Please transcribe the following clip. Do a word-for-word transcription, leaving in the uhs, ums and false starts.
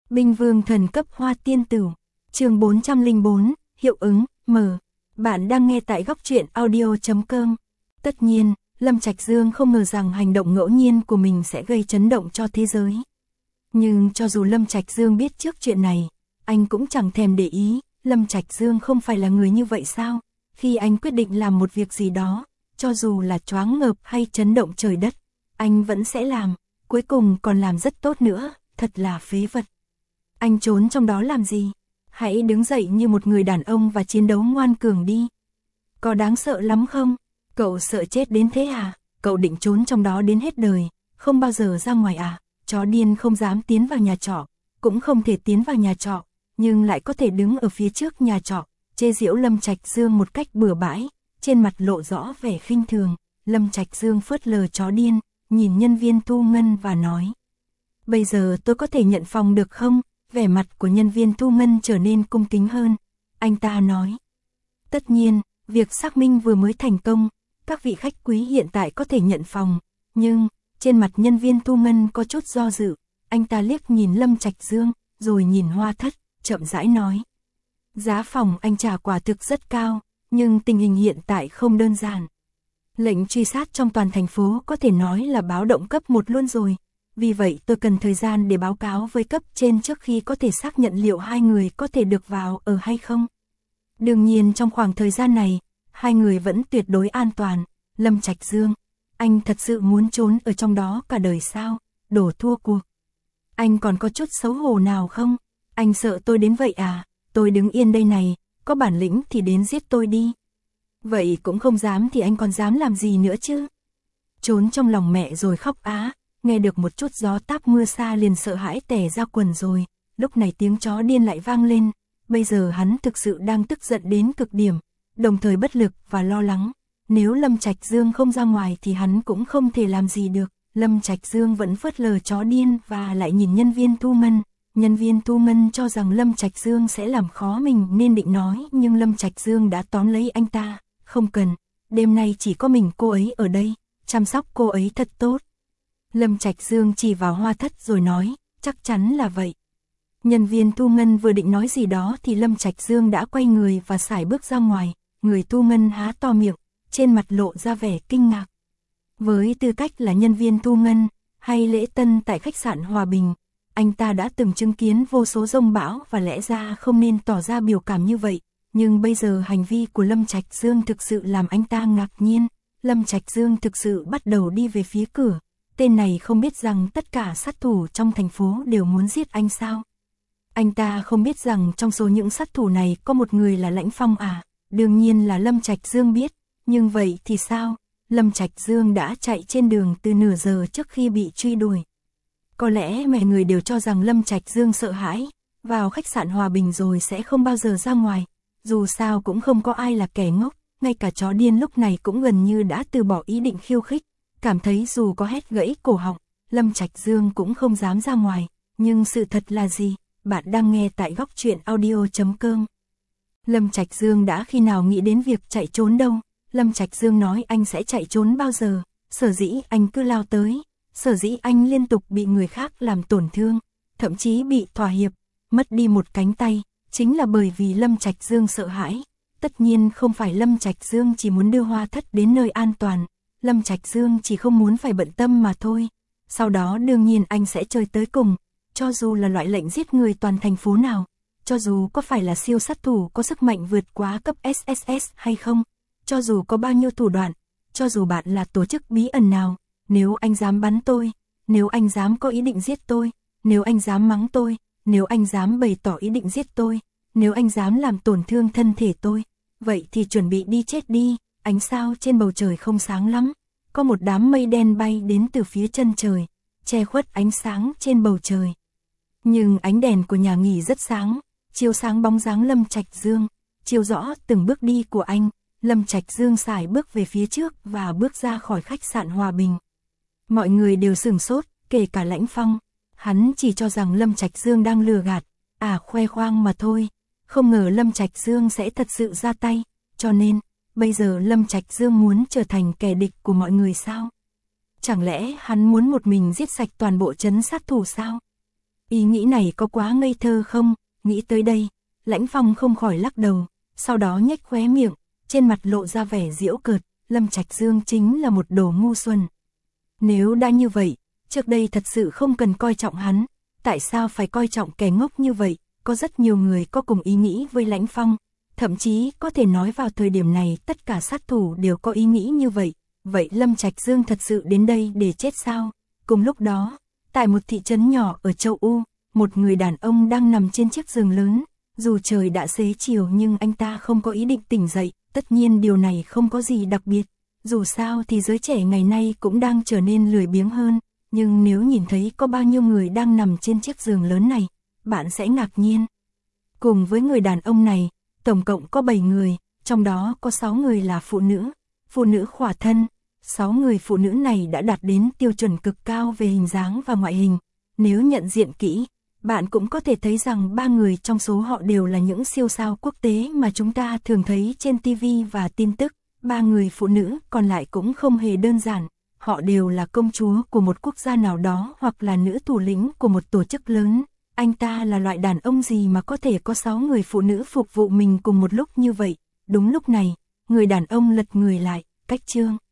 Binh vương thần cấp hoa tiên tử. Chương bốn trăm lẻ bốn, hiệu ứng, M. Bạn đang nghe tại góc truyện audio chấm com. Tất nhiên, Lâm Trạch Dương không ngờ rằng hành động ngẫu nhiên của mình sẽ gây chấn động cho thế giới. Nhưng cho dù Lâm Trạch Dương biết trước chuyện này, anh cũng chẳng thèm để ý. Lâm Trạch Dương không phải là người như vậy sao? Khi anh quyết định làm một việc gì đó, cho dù là choáng ngợp hay chấn động trời đất, anh vẫn sẽ làm, cuối cùng còn làm rất tốt nữa, thật là phế vật. Anh trốn trong đó làm gì? Hãy đứng dậy như một người đàn ông và chiến đấu ngoan cường đi. Có đáng sợ lắm không? Cậu sợ chết đến thế à? Cậu định trốn trong đó đến hết đời, không bao giờ ra ngoài à? Chó điên không dám tiến vào nhà trọ, cũng không thể tiến vào nhà trọ, nhưng lại có thể đứng ở phía trước nhà trọ, chê giễu Lâm Trạch Dương một cách bừa bãi, trên mặt lộ rõ vẻ khinh thường. Lâm Trạch Dương phớt lờ chó điên, nhìn nhân viên thu ngân và nói: "Bây giờ tôi có thể nhận phòng được không?" Vẻ mặt của nhân viên thu ngân trở nên cung kính hơn. Anh ta nói: "Tất nhiên, việc xác minh vừa mới thành công, các vị khách quý hiện tại có thể nhận phòng." Nhưng, trên mặt nhân viên thu ngân có chút do dự, anh ta liếc nhìn Lâm Trạch Dương, rồi nhìn Hoa Thất, chậm rãi nói: "Giá phòng anh trả quả thực rất cao, nhưng tình hình hiện tại không đơn giản. Lệnh truy sát trong toàn thành phố có thể nói là báo động cấp một luôn rồi. Vì vậy tôi cần thời gian để báo cáo với cấp trên trước khi có thể xác nhận liệu hai người có thể được vào ở hay không. Đương nhiên trong khoảng thời gian này, hai người vẫn tuyệt đối an toàn." Lâm Trạch Dương: "Anh thật sự muốn trốn ở trong đó cả đời sao? Đổ thua cuộc. Anh còn có chút xấu hổ nào không? Anh sợ tôi đến vậy à? Tôi đứng yên đây này, có bản lĩnh thì đến giết tôi đi. Vậy cũng không dám thì anh còn dám làm gì nữa chứ?" Trốn trong lòng mẹ rồi khóc á. Nghe được một chút gió táp mưa xa liền sợ hãi tè ra quần rồi. Lúc này tiếng chó điên lại vang lên. Bây giờ hắn thực sự đang tức giận đến cực điểm, đồng thời bất lực và lo lắng. Nếu Lâm Trạch Dương không ra ngoài thì hắn cũng không thể làm gì được. Lâm Trạch Dương vẫn phớt lờ chó điên và lại nhìn nhân viên thu ngân. Nhân viên thu ngân cho rằng Lâm Trạch Dương sẽ làm khó mình nên định nói, nhưng Lâm Trạch Dương đã tóm lấy anh ta: "Không cần, đêm nay chỉ có mình cô ấy ở đây, chăm sóc cô ấy thật tốt." Lâm Trạch Dương chỉ vào Hoa Thất rồi nói: "Chắc chắn là vậy." Nhân viên thu ngân vừa định nói gì đó thì Lâm Trạch Dương đã quay người và sải bước ra ngoài. Người thu ngân há to miệng, trên mặt lộ ra vẻ kinh ngạc. Với tư cách là nhân viên thu ngân hay lễ tân tại khách sạn Hòa Bình, anh ta đã từng chứng kiến vô số dông bão và lẽ ra không nên tỏ ra biểu cảm như vậy. Nhưng bây giờ hành vi của Lâm Trạch Dương thực sự làm anh ta ngạc nhiên. Lâm Trạch Dương thực sự bắt đầu đi về phía cửa. Tên này không biết rằng tất cả sát thủ trong thành phố đều muốn giết anh sao? Anh ta không biết rằng trong số những sát thủ này có một người là Lãnh Phong à? Đương nhiên là Lâm Trạch Dương biết, nhưng vậy thì sao? Lâm Trạch Dương đã chạy trên đường từ nửa giờ trước khi bị truy đuổi. Có lẽ mọi người đều cho rằng Lâm Trạch Dương sợ hãi, vào khách sạn Hòa Bình rồi sẽ không bao giờ ra ngoài. Dù sao cũng không có ai là kẻ ngốc, ngay cả chó điên lúc này cũng gần như đã từ bỏ ý định khiêu khích. Cảm thấy dù có hét gãy cổ họng, Lâm Trạch Dương cũng không dám ra ngoài. Nhưng sự thật là gì? Bạn đang nghe tại góc truyện audio chấm com. Lâm Trạch Dương đã khi nào nghĩ đến việc chạy trốn đâu. Lâm Trạch Dương nói anh sẽ chạy trốn bao giờ. Sở dĩ anh cứ lao tới, sở dĩ anh liên tục bị người khác làm tổn thương, thậm chí bị thỏa hiệp, mất đi một cánh tay, chính là bởi vì Lâm Trạch Dương sợ hãi. Tất nhiên không phải Lâm Trạch Dương chỉ muốn đưa Hoa Thất đến nơi an toàn. Lâm Trạch Dương chỉ không muốn phải bận tâm mà thôi. Sau đó đương nhiên anh sẽ chơi tới cùng, cho dù là loại lệnh giết người toàn thành phố nào, cho dù có phải là siêu sát thủ có sức mạnh vượt quá cấp ét ét ét hay không, cho dù có bao nhiêu thủ đoạn, cho dù bạn là tổ chức bí ẩn nào, nếu anh dám bắn tôi, nếu anh dám có ý định giết tôi, nếu anh dám mắng tôi, nếu anh dám bày tỏ ý định giết tôi, nếu anh dám làm tổn thương thân thể tôi, vậy thì chuẩn bị đi chết đi. Ánh sao trên bầu trời không sáng lắm, có một đám mây đen bay đến từ phía chân trời, che khuất ánh sáng trên bầu trời. Nhưng ánh đèn của nhà nghỉ rất sáng, chiếu sáng bóng dáng Lâm Trạch Dương, chiếu rõ từng bước đi của anh. Lâm Trạch Dương sải bước về phía trước và bước ra khỏi khách sạn Hòa Bình. Mọi người đều sửng sốt, kể cả Lãnh Phong. Hắn chỉ cho rằng Lâm Trạch Dương đang lừa gạt, à khoe khoang mà thôi. Không ngờ Lâm Trạch Dương sẽ thật sự ra tay, cho nên bây giờ Lâm Trạch Dương muốn trở thành kẻ địch của mọi người sao? Chẳng lẽ hắn muốn một mình giết sạch toàn bộ trấn sát thủ sao? Ý nghĩ này có quá ngây thơ không? Nghĩ tới đây, Lãnh Phong không khỏi lắc đầu, sau đó nhếch khóe miệng, trên mặt lộ ra vẻ giễu cợt, Lâm Trạch Dương chính là một đồ ngu xuẩn. Nếu đã như vậy, trước đây thật sự không cần coi trọng hắn, tại sao phải coi trọng kẻ ngốc như vậy? Có rất nhiều người có cùng ý nghĩ với Lãnh Phong, thậm chí có thể nói vào thời điểm này tất cả sát thủ đều có ý nghĩ như vậy. Vậy Lâm Trạch Dương thật sự đến đây để chết sao? Cùng lúc đó, tại một thị trấn nhỏ ở châu U, một người đàn ông đang nằm trên chiếc giường lớn. Dù trời đã xế chiều nhưng anh ta không có ý định tỉnh dậy, tất nhiên điều này không có gì đặc biệt. Dù sao thì giới trẻ ngày nay cũng đang trở nên lười biếng hơn, nhưng nếu nhìn thấy có bao nhiêu người đang nằm trên chiếc giường lớn này, bạn sẽ ngạc nhiên. Cùng với người đàn ông này, tổng cộng có bảy người, trong đó có sáu người là phụ nữ, phụ nữ khỏa thân. sáu người phụ nữ này đã đạt đến tiêu chuẩn cực cao về hình dáng và ngoại hình. Nếu nhận diện kỹ, bạn cũng có thể thấy rằng ba người trong số họ đều là những siêu sao quốc tế mà chúng ta thường thấy trên ti vi và tin tức. Ba người phụ nữ còn lại cũng không hề đơn giản, họ đều là công chúa của một quốc gia nào đó hoặc là nữ thủ lĩnh của một tổ chức lớn. Anh ta là loại đàn ông gì mà có thể có sáu người phụ nữ phục vụ mình cùng một lúc như vậy? Đúng lúc này, người đàn ông lật người lại, cách chương.